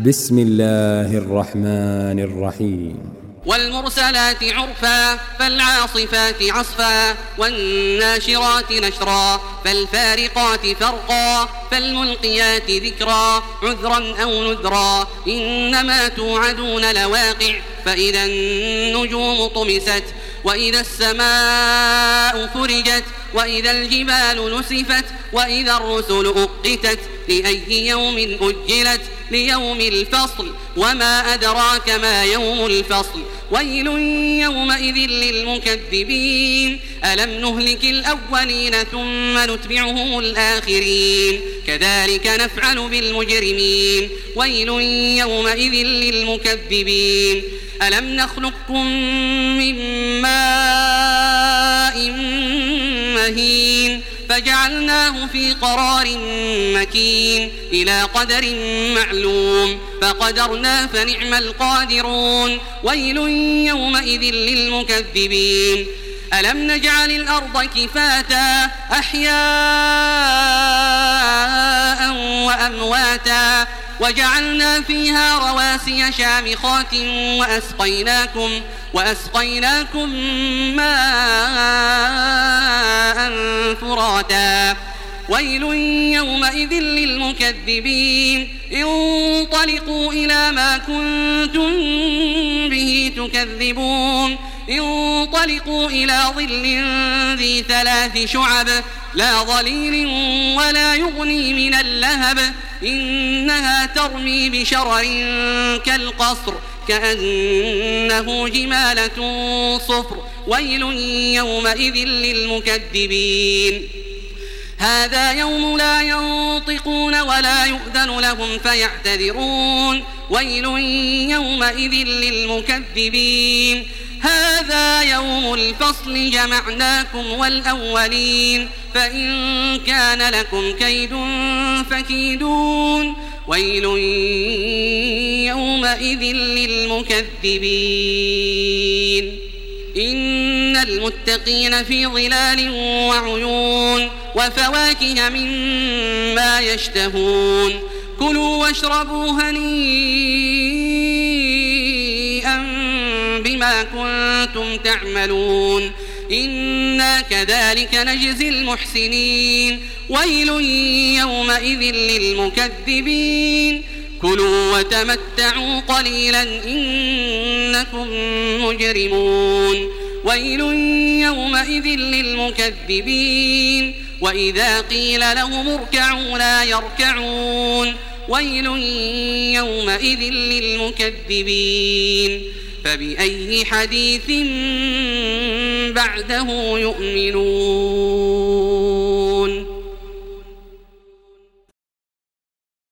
بسم الله الرحمن الرحيم. والمرسلات عرفا فالعاصفات عصفا والناشرات نشرا فالفارقات فرقا فالملقيات ذكرا عذرا أو نذرا إنما توعدون لواقع فإذا النجوم طمست وإذا السماء فرجت وإذا الجبال نسفت وإذا الرسل أقتت لأي يوم أجلت ليوم الفصل وما أدراك ما يوم الفصل ويل يومئذ للمكذبين ألم نهلك الأولين ثم نتبعهم الآخرين كذلك نفعل بالمجرمين ويل يومئذ للمكذبين ألم نخلقكم من ماء مهين فجعلناه في قرار مكين إلى قدر معلوم فقدرنا فنعم القادرون ويل يومئذ للمكذبين ألم نجعل الأرض كفاتا أحياء وأمواتا وجعلنا فيها رواسي شامخات وأسقيناكم ماء فراتا ويل يومئذ للمكذبين انطلقوا إلى ما كنتم به تكذبون انطلقوا إلى ظل ذي 3 شعب لا ظليل ولا يغني من اللهب إنها ترمي بشرر كالقصر كأنه جمالة صفر ويل يومئذ للمكذبين هذا يوم لا ينطقون ولا يؤذن لهم فيعتذرون ويل يومئذ للمكذبين هذا يوم الفصل جمعناكم والأولين فإن كان لكم كيد فكيدون ويل يومئذ للمكذبين إن المتقين في ظلال وعيون وفواكه مما يشتهون كلوا واشربوا هنيئا بما كنتم تعملون إنا كذلك نجزي المحسنين ويل يومئذ للمكذبين كلوا وتمتعوا قليلا إنكم مجرمون ويل يومئذ للمكذبين وإذا قيل لهم اركعوا لا يركعون ويل يومئذ للمكذبين فبأي حديث بعده يؤمنون.